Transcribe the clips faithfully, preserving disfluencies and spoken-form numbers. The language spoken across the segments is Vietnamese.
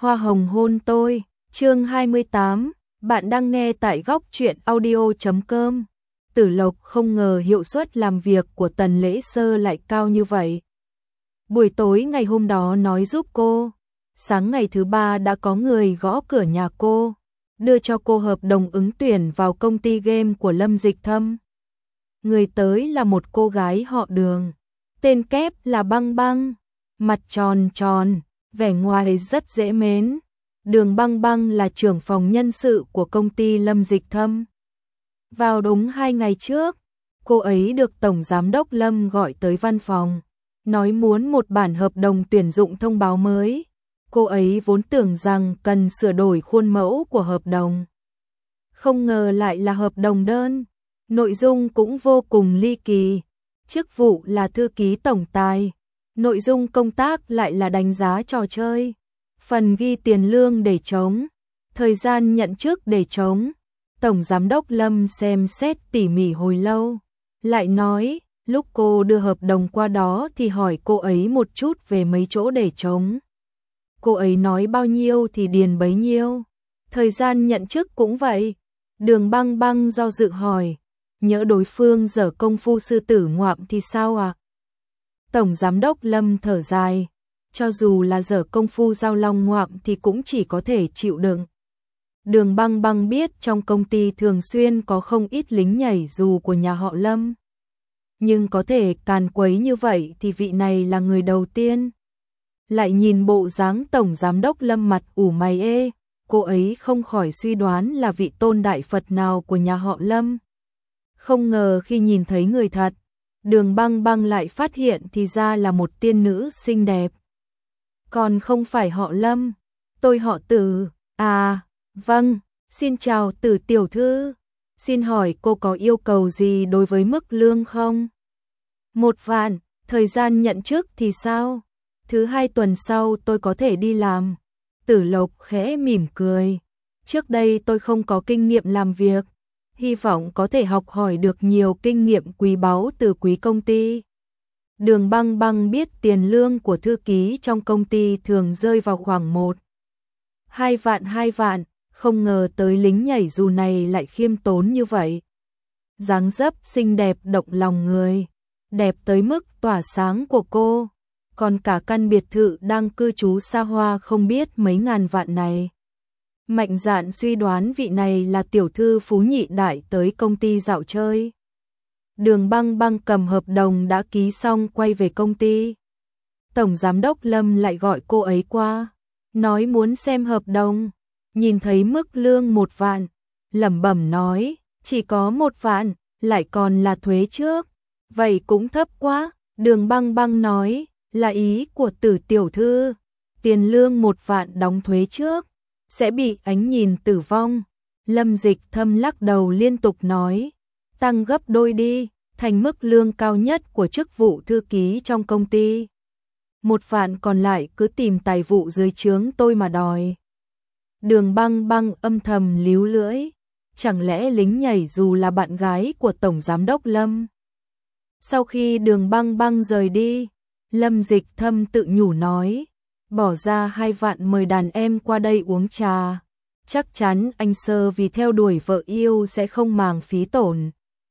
Hoa hồng hôn tôi, chương hai mươi tám, bạn đang nghe tại góc truyện audio chấm com. Tử Lộc không ngờ hiệu suất làm việc của Tần Lễ Sơ lại cao như vậy. Buổi tối ngày hôm đó nói giúp cô, sáng ngày thứ ba đã có người gõ cửa nhà cô, đưa cho cô hợp đồng ứng tuyển vào công ty game của Lâm Dịch Thâm. Người tới là một cô gái họ Đường, tên kép là Băng Băng, mặt tròn tròn, vẻ ngoài rất dễ mến. Đường Băng Băng là trưởng phòng nhân sự của công ty Lâm Dịch Thâm. Vào đúng hai ngày trước, cô ấy được Tổng Giám đốc Lâm gọi tới văn phòng, nói muốn một bản hợp đồng tuyển dụng thông báo mới. Cô ấy vốn tưởng rằng cần sửa đổi khuôn mẫu của hợp đồng. Không ngờ lại là hợp đồng đơn, nội dung cũng vô cùng ly kỳ. Chức vụ là thư ký tổng tài, nội dung công tác lại là đánh giá trò chơi. Phần ghi tiền lương để trống, thời gian nhận chức để trống. Tổng Giám đốc Lâm xem xét tỉ mỉ hồi lâu, lại nói, lúc cô đưa hợp đồng qua đó thì hỏi cô ấy một chút về mấy chỗ để trống. Cô ấy nói bao nhiêu thì điền bấy nhiêu. Thời gian nhận chức cũng vậy. Đường Băng Băng do dự hỏi, nhỡ đối phương dở công phu sư tử ngoạm thì sao à? Tổng Giám đốc Lâm thở dài, cho dù là dở công phu giao long ngoạm thì cũng chỉ có thể chịu đựng. Đường Băng Băng biết trong công ty thường xuyên có không ít lính nhảy dù của nhà họ Lâm. Nhưng có thể càn quấy như vậy thì vị này là người đầu tiên. Lại nhìn bộ dáng Tổng Giám đốc Lâm mặt ủ mày ê, cô ấy không khỏi suy đoán là vị tôn đại Phật nào của nhà họ Lâm. Không ngờ khi nhìn thấy người thật, Đường Băng Băng lại phát hiện thì ra là một tiên nữ xinh đẹp. Còn không phải họ Lâm, tôi họ Tử. À, vâng, xin chào Tử tiểu thư. Xin hỏi cô có yêu cầu gì đối với mức lương không? Một vạn, thời gian nhận chức thì sao? Thứ hai tuần sau tôi có thể đi làm. Tử Lộc khẽ mỉm cười. Trước đây tôi không có kinh nghiệm làm việc, hy vọng có thể học hỏi được nhiều kinh nghiệm quý báu từ quý công ty. Đường Băng Băng biết tiền lương của thư ký trong công ty thường rơi vào khoảng một, hai vạn hai vạn, không ngờ tới lính nhảy dù này lại khiêm tốn như vậy. Dáng dấp xinh đẹp động lòng người, đẹp tới mức tỏa sáng của cô, còn cả căn biệt thự đang cư trú xa hoa không biết mấy ngàn vạn này. Mạnh dạn suy đoán vị này là tiểu thư phú nhị đại tới công ty dạo chơi. Đường Băng Băng cầm hợp đồng đã ký xong quay về công ty. Tổng Giám đốc Lâm lại gọi cô ấy qua, nói muốn xem hợp đồng. Nhìn thấy mức lương một vạn, lẩm bẩm nói, chỉ có một vạn, lại còn là thuế trước. Vậy cũng thấp quá. Đường Băng Băng nói, là ý của Tử tiểu thư, tiền lương một vạn đóng thuế trước, sẽ bị ánh nhìn tử vong. Lâm Dịch Thâm lắc đầu liên tục nói, tăng gấp đôi đi, thành mức lương cao nhất của chức vụ thư ký trong công ty. Một vạn còn lại cứ tìm tài vụ dưới trướng tôi mà đòi. Đường Băng Băng âm thầm líu lưỡi, chẳng lẽ lính nhảy dù là bạn gái của Tổng Giám đốc Lâm? Sau khi Đường Băng Băng rời đi, Lâm Dịch Thâm tự nhủ nói, bỏ ra hai vạn mời đàn em qua đây uống trà. Chắc chắn anh Sơ vì theo đuổi vợ yêu sẽ không màng phí tổn.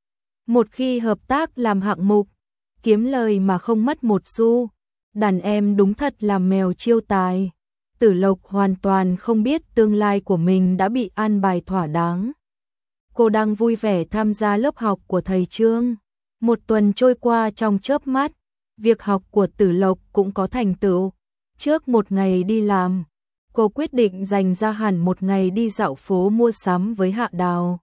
Một khi hợp tác làm hạng mục, kiếm lời mà không mất một xu, đàn em đúng thật là mèo chiêu tài. Tử Lộc hoàn toàn không biết tương lai của mình đã bị an bài thỏa đáng. Cô đang vui vẻ tham gia lớp học của thầy Trương. Một tuần trôi qua trong chớp mắt, việc học của Tử Lộc cũng có thành tựu. Trước một ngày đi làm, cô quyết định dành ra hẳn một ngày đi dạo phố mua sắm với Hạ Đào.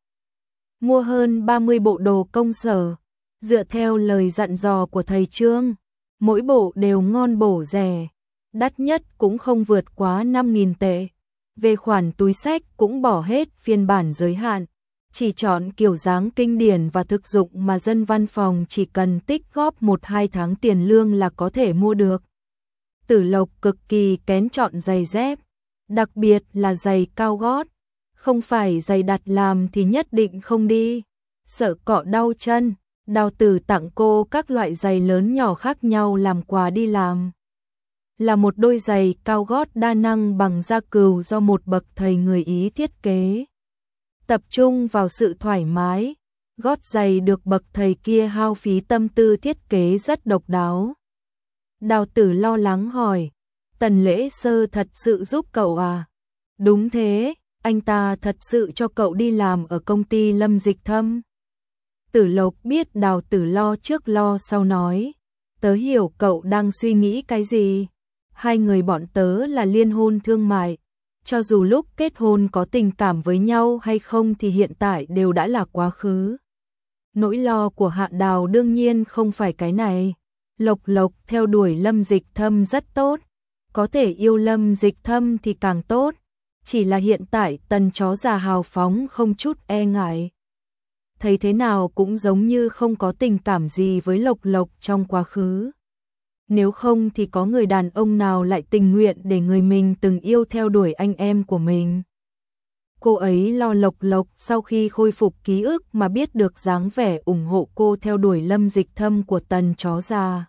Mua hơn ba mươi bộ đồ công sở, dựa theo lời dặn dò của thầy Trương, mỗi bộ đều ngon bổ rẻ, đắt nhất cũng không vượt quá năm nghìn tệ. Về khoản túi xách cũng bỏ hết phiên bản giới hạn, chỉ chọn kiểu dáng kinh điển và thực dụng mà dân văn phòng chỉ cần tích góp một hai tháng tiền lương là có thể mua được. Tử Lộc cực kỳ kén chọn giày dép, đặc biệt là giày cao gót, không phải giày đặt làm thì nhất định không đi, sợ cọ đau chân. Đào Tử tặng cô các loại giày lớn nhỏ khác nhau làm quà đi làm. là một đôi giày cao gót đa năng bằng da cừu do một bậc thầy người Ý thiết kế. Tập trung vào sự thoải mái, gót giày được bậc thầy kia hao phí tâm tư thiết kế rất độc đáo. Đào Tử lo lắng hỏi, Tần Lễ Sơ thật sự giúp cậu à? Đúng thế, anh ta thật sự cho cậu đi làm ở công ty Lâm Dịch Thâm. Tử Lộc biết Đào Tử lo trước lo sau nói, tớ hiểu cậu đang suy nghĩ cái gì. Hai người bọn tớ là liên hôn thương mại, cho dù lúc kết hôn có tình cảm với nhau hay không thì hiện tại đều đã là quá khứ. Nỗi lo của Hạ Đào đương nhiên không phải cái này. Lộc Lộc theo đuổi Lâm Dịch Thâm rất tốt, có thể yêu Lâm Dịch Thâm thì càng tốt, chỉ là hiện tại Tần chó già hào phóng không chút e ngại. Thấy thế nào cũng giống như không có tình cảm gì với Lộc Lộc trong quá khứ. Nếu không thì có người đàn ông nào lại tình nguyện để người mình từng yêu theo đuổi anh em của mình. Cô ấy lo Lộc Lộc sau khi khôi phục ký ức mà biết được dáng vẻ ủng hộ cô theo đuổi Lâm Dịch Thâm của Tần chó già.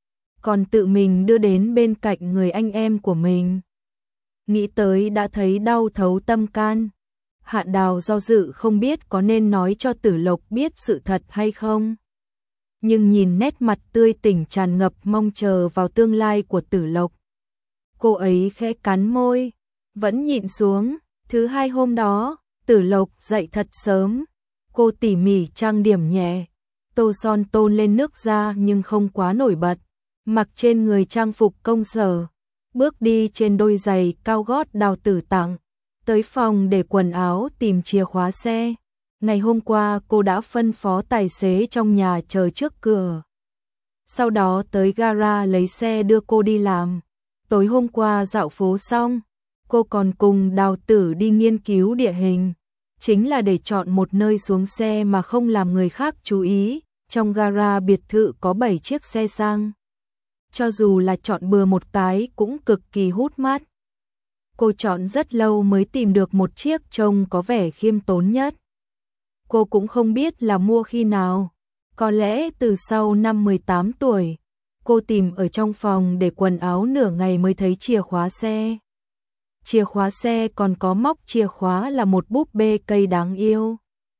Còn tự mình đưa đến bên cạnh người anh em của mình. Nghĩ tới đã thấy đau thấu tâm can. Hạ Đào do dự không biết có nên nói cho Tử Lộc biết sự thật hay không. Nhưng nhìn nét mặt tươi tỉnh tràn ngập mong chờ vào tương lai của Tử Lộc. Cô ấy khẽ cắn môi, vẫn nhịn xuống. Thứ hai hôm đó, Tử Lộc dậy thật sớm. Cô tỉ mỉ trang điểm nhẹ, tô son tôn lên nước da nhưng không quá nổi bật. Mặc trên người trang phục công sở, bước đi trên đôi giày cao gót Đào Tử tặng. Tới phòng để quần áo tìm chìa khóa xe. Ngày hôm qua cô đã phân phó tài xế trong nhà chờ trước cửa. Sau đó tới gara lấy xe đưa cô đi làm. Tối hôm qua dạo phố xong, cô còn cùng Đào Tử đi nghiên cứu địa hình. Chính là để chọn một nơi xuống xe mà không làm người khác chú ý. Trong gara biệt thự có bảy chiếc xe sang. Cho dù là chọn bừa một cái cũng cực kỳ hút mắt. Cô chọn rất lâu mới tìm được một chiếc trông có vẻ khiêm tốn nhất. Cô cũng không biết là mua khi nào. Có lẽ từ sau năm mười tám tuổi. Cô tìm ở trong phòng để quần áo nửa ngày mới thấy chìa khóa xe. Chìa khóa xe còn có móc chìa khóa là một búp bê cây đáng yêu.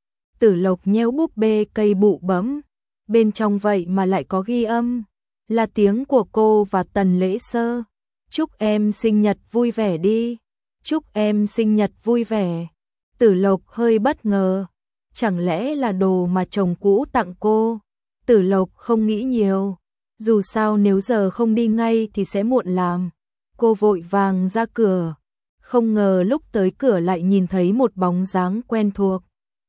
Tử Lộc nheo búp bê cây bụ bẫm. Bên trong vậy mà lại có ghi âm. Là tiếng của cô và Tần Lễ Sơ. Chúc em sinh nhật vui vẻ đi. Chúc em sinh nhật vui vẻ. Tử Lộc hơi bất ngờ. Chẳng lẽ là đồ mà chồng cũ tặng cô? Tử Lộc không nghĩ nhiều. Dù sao nếu giờ không đi ngay thì sẽ muộn làm. Cô vội vàng ra cửa. Không ngờ lúc tới cửa lại nhìn thấy một bóng dáng quen thuộc.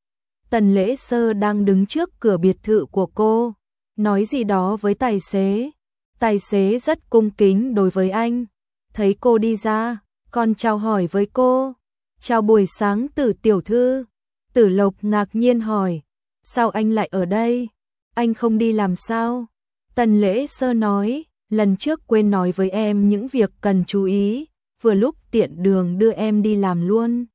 Tần Lễ Sơ đang đứng trước cửa biệt thự của cô. Nói gì đó với tài xế. Tài xế rất cung kính đối với anh. Thấy cô đi ra, còn chào hỏi với cô. Chào buổi sáng Tử tiểu thư. Tử Lộc ngạc nhiên hỏi. Sao anh lại ở đây? Anh không đi làm sao? Tần Lễ Sơ nói. Lần trước quên nói với em những việc cần chú ý. Vừa lúc tiện đường đưa em đi làm luôn.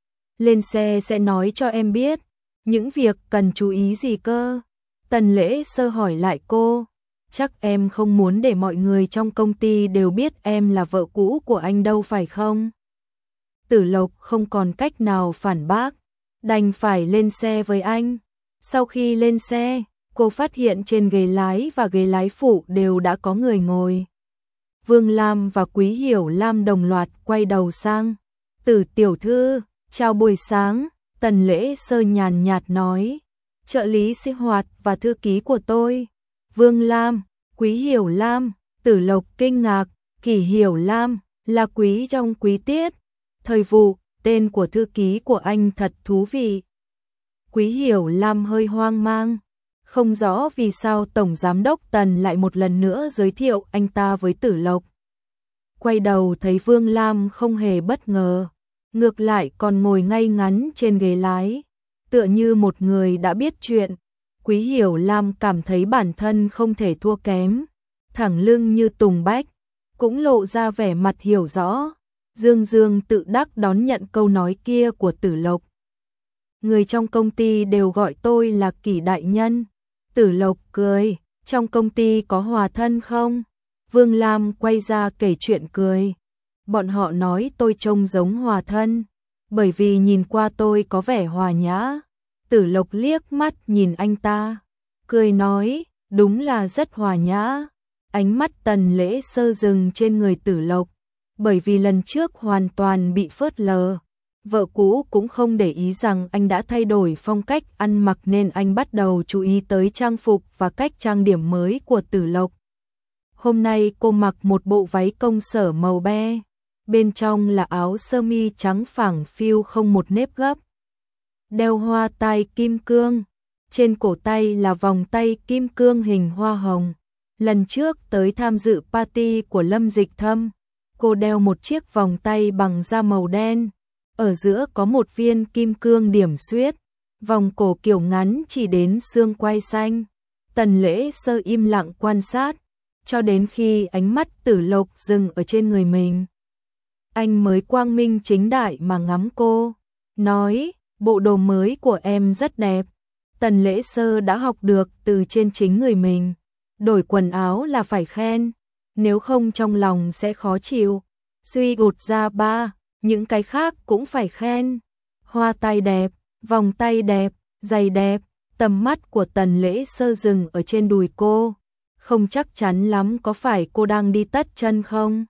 Lên xe sẽ nói cho em biết. Những việc cần chú ý gì cơ? Tần Lễ Sơ hỏi lại cô. Chắc em không muốn để mọi người trong công ty đều biết em là vợ cũ của anh đâu phải không? Tử Lộc không còn cách nào phản bác, đành phải lên xe với anh. Sau khi lên xe, cô phát hiện trên ghế lái và ghế lái phụ đều đã có người ngồi. Vương Lam và Quý Hiểu Lam đồng loạt quay đầu sang. Tử tiểu thư, chào buổi sáng, Tần Lễ Sơ nhàn nhạt nói. Trợ lý sinh hoạt và thư ký của tôi. Vương Lam, Quý Hiểu Lam, Tử Lộc kinh ngạc, Kỷ Hiểu Lam, là quý trong quý tiết. Thời vụ, tên của thư ký của anh thật thú vị. Quý Hiểu Lam hơi hoang mang. Không rõ vì sao Tổng Giám đốc Tần lại một lần nữa giới thiệu anh ta với Tử Lộc. Quay đầu thấy Vương Lam không hề bất ngờ. Ngược lại còn ngồi ngay ngắn trên ghế lái. Tựa như một người đã biết chuyện. Quý Hiểu Lam cảm thấy bản thân không thể thua kém. Thẳng lưng như Tùng Bách. Cũng lộ ra vẻ mặt hiểu rõ. Dương dương tự đắc đón nhận câu nói kia của Tử Lộc. Người trong công ty đều gọi tôi là Kỷ đại nhân. Tử Lộc cười. Trong công ty có hòa thân không? Vương Lam quay ra kể chuyện cười. Bọn họ nói tôi trông giống Hòa Thân, bởi vì nhìn qua tôi có vẻ hòa nhã. Tử Lộc liếc mắt nhìn anh ta, cười nói, đúng là rất hòa nhã. Ánh mắt Tần Lễ Sơ dừng trên người Tử Lộc, bởi vì lần trước hoàn toàn bị phớt lờ. Vợ cũ cũng không để ý rằng anh đã thay đổi phong cách ăn mặc nên anh bắt đầu chú ý tới trang phục và cách trang điểm mới của Tử Lộc. Hôm nay cô mặc một bộ váy công sở màu be, bên trong là áo sơ mi trắng phẳng phiu không một nếp gấp. Đeo hoa tai kim cương, trên cổ tay là vòng tay kim cương hình hoa hồng. Lần trước tới tham dự party của Lâm Dịch Thâm, cô đeo một chiếc vòng tay bằng da màu đen, ở giữa có một viên kim cương điểm xuyết, vòng cổ kiểu ngắn chỉ đến xương quai xanh. Tần Lễ Sơ im lặng quan sát, cho đến khi ánh mắt Tử Lộc dừng ở trên người mình. Anh mới quang minh chính đại mà ngắm cô, nói, bộ đồ mới của em rất đẹp. Tần Lễ Sơ đã học được từ trên chính người mình, đổi quần áo là phải khen, nếu không trong lòng sẽ khó chịu. Suy gột ra ba, những cái khác cũng phải khen. Hoa tai đẹp, vòng tay đẹp, giày đẹp. Tầm mắt của Tần Lễ Sơ dừng ở trên đùi cô, không chắc chắn lắm có phải cô đang đi tất chân không?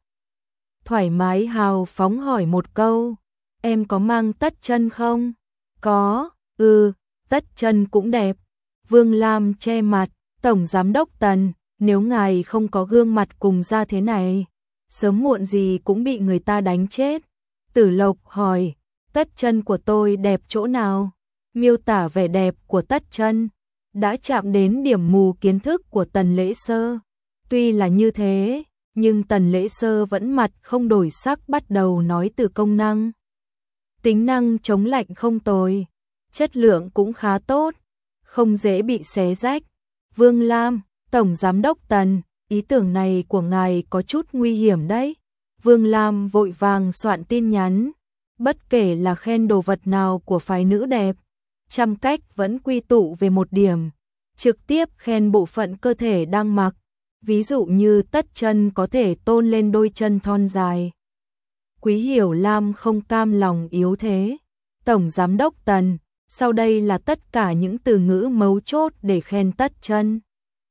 Thoải mái hào phóng hỏi một câu, em có mang tất chân không? Có, ừ, tất chân cũng đẹp. Vương Lam che mặt, Tổng Giám đốc Tần, nếu ngài không có gương mặt cùng da thế này, sớm muộn gì cũng bị người ta đánh chết. Tử Lộc hỏi, tất chân của tôi đẹp chỗ nào? Miêu tả vẻ đẹp của tất chân, đã chạm đến điểm mù kiến thức của Tần Lễ Sơ. Tuy là như thế, nhưng Tần Lễ Sơ vẫn mặt không đổi sắc bắt đầu nói từ công năng. Tính năng chống lạnh không tồi, chất lượng cũng khá tốt, không dễ bị xé rách. Vương Lam, Tổng Giám đốc Tần, ý tưởng này của ngài có chút nguy hiểm đấy. Vương Lam vội vàng soạn tin nhắn, bất kể là khen đồ vật nào của phái nữ đẹp, trăm cách vẫn quy tụ về một điểm, trực tiếp khen bộ phận cơ thể đang mặc, ví dụ như tất chân có thể tôn lên đôi chân thon dài. Quý Hiểu Lam không cam lòng yếu thế. Tổng Giám đốc Tần, sau đây là tất cả những từ ngữ mấu chốt để khen tất chân.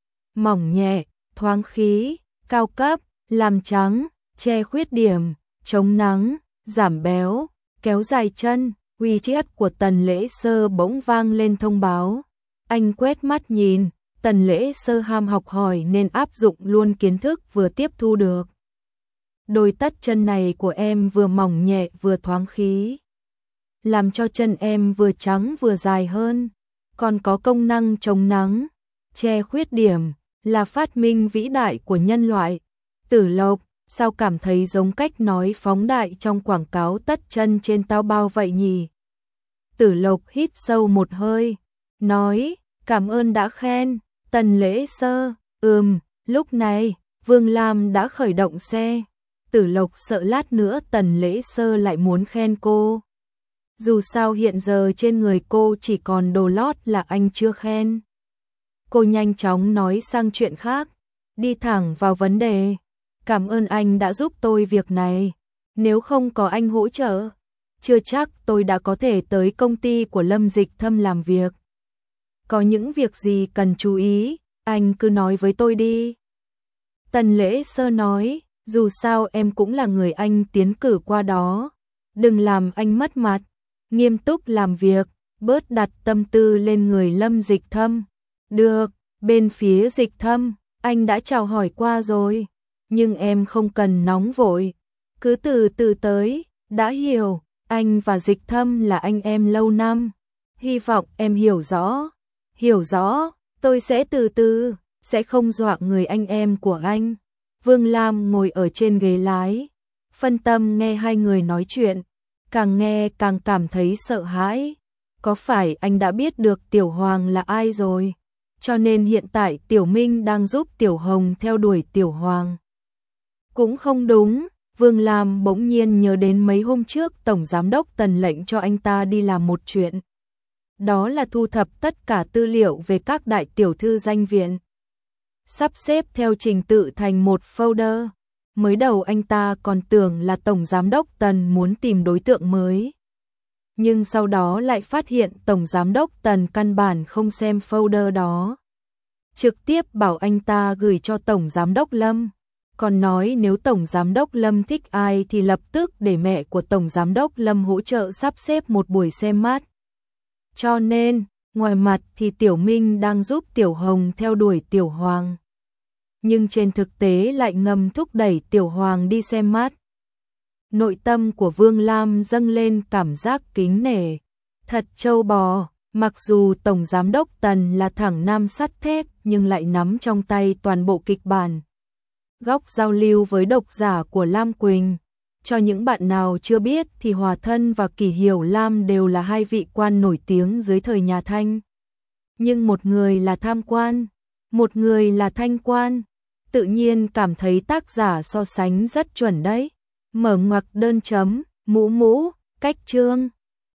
Mỏng nhẹ, thoáng khí, cao cấp, làm trắng, che khuyết điểm, chống nắng, giảm béo, kéo dài chân. WeChat của Tần Lễ Sơ bỗng vang lên thông báo. Anh quét mắt nhìn, Tần Lễ Sơ ham học hỏi nên áp dụng luôn kiến thức vừa tiếp thu được. Đôi tất chân này của em vừa mỏng nhẹ vừa thoáng khí, làm cho chân em vừa trắng vừa dài hơn, còn có công năng chống nắng, che khuyết điểm, là phát minh vĩ đại của nhân loại. Tử Lộc, sao cảm thấy giống cách nói phóng đại trong quảng cáo tất chân trên tao bao vậy nhỉ? Tử Lộc hít sâu một hơi, nói, cảm ơn đã khen. Tần Lễ Sơ, ừm, lúc này, Vương Lam đã khởi động xe. Tử Lộc sợ lát nữa Tần Lễ Sơ lại muốn khen cô. Dù sao hiện giờ trên người cô chỉ còn đồ lót là anh chưa khen. Cô nhanh chóng nói sang chuyện khác, đi thẳng vào vấn đề. Cảm ơn anh đã giúp tôi việc này, nếu không có anh hỗ trợ, chưa chắc tôi đã có thể tới công ty của Lâm Dịch Thâm làm việc. Có những việc gì cần chú ý, anh cứ nói với tôi đi. Tần Lễ Sơ nói, dù sao em cũng là người anh tiến cử qua đó, đừng làm anh mất mặt, nghiêm túc làm việc, bớt đặt tâm tư lên người Lâm Dịch Thâm. Được, bên phía Dịch Thâm, anh đã chào hỏi qua rồi, nhưng em không cần nóng vội, cứ từ từ tới, đã hiểu, anh và Dịch Thâm là anh em lâu năm, hy vọng em hiểu rõ. Hiểu rõ, tôi sẽ từ từ, sẽ không dọa người anh em của anh. Vương Lam ngồi ở trên ghế lái, phân tâm nghe hai người nói chuyện, càng nghe càng cảm thấy sợ hãi. Có phải anh đã biết được Tiểu Hoàng là ai rồi, cho nên hiện tại Tiểu Minh đang giúp Tiểu Hồng theo đuổi Tiểu Hoàng? Cũng không đúng, Vương Lam bỗng nhiên nhớ đến mấy hôm trước Tổng Giám đốc Tần lệnh cho anh ta đi làm một chuyện. Đó là thu thập tất cả tư liệu về các đại tiểu thư danh viện. sắp xếp theo trình tự thành một folder. Mới đầu anh ta còn tưởng là Tổng Giám đốc Tần muốn tìm đối tượng mới. Nhưng sau đó lại phát hiện Tổng Giám đốc Tần căn bản không xem folder đó. Trực tiếp bảo anh ta gửi cho Tổng Giám đốc Lâm. Còn nói nếu Tổng Giám đốc Lâm thích ai thì lập tức để mẹ của Tổng Giám đốc Lâm hỗ trợ sắp xếp một buổi xem mắt. Cho nên, ngoài mặt thì Tiểu Minh đang giúp Tiểu Hồng theo đuổi Tiểu Hoàng. Nhưng trên thực tế lại ngầm thúc đẩy Tiểu Hoàng đi xem mắt. Nội tâm của Vương Lam dâng lên cảm giác kính nể. Thật trâu bò, mặc dù Tổng Giám đốc Tần là thẳng nam sắt thép nhưng lại nắm trong tay toàn bộ kịch bản. Góc giao lưu với độc giả của Lam Quỳnh. Cho những bạn nào chưa biết thì Hòa Thân và Kỷ Hiểu Lam đều là hai vị quan nổi tiếng dưới thời nhà Thanh. Nhưng một người là tham quan, một người là thanh quan. Tự nhiên cảm thấy tác giả so sánh rất chuẩn đấy. Mở ngoặc đơn chấm, mũ mũ, cách chương.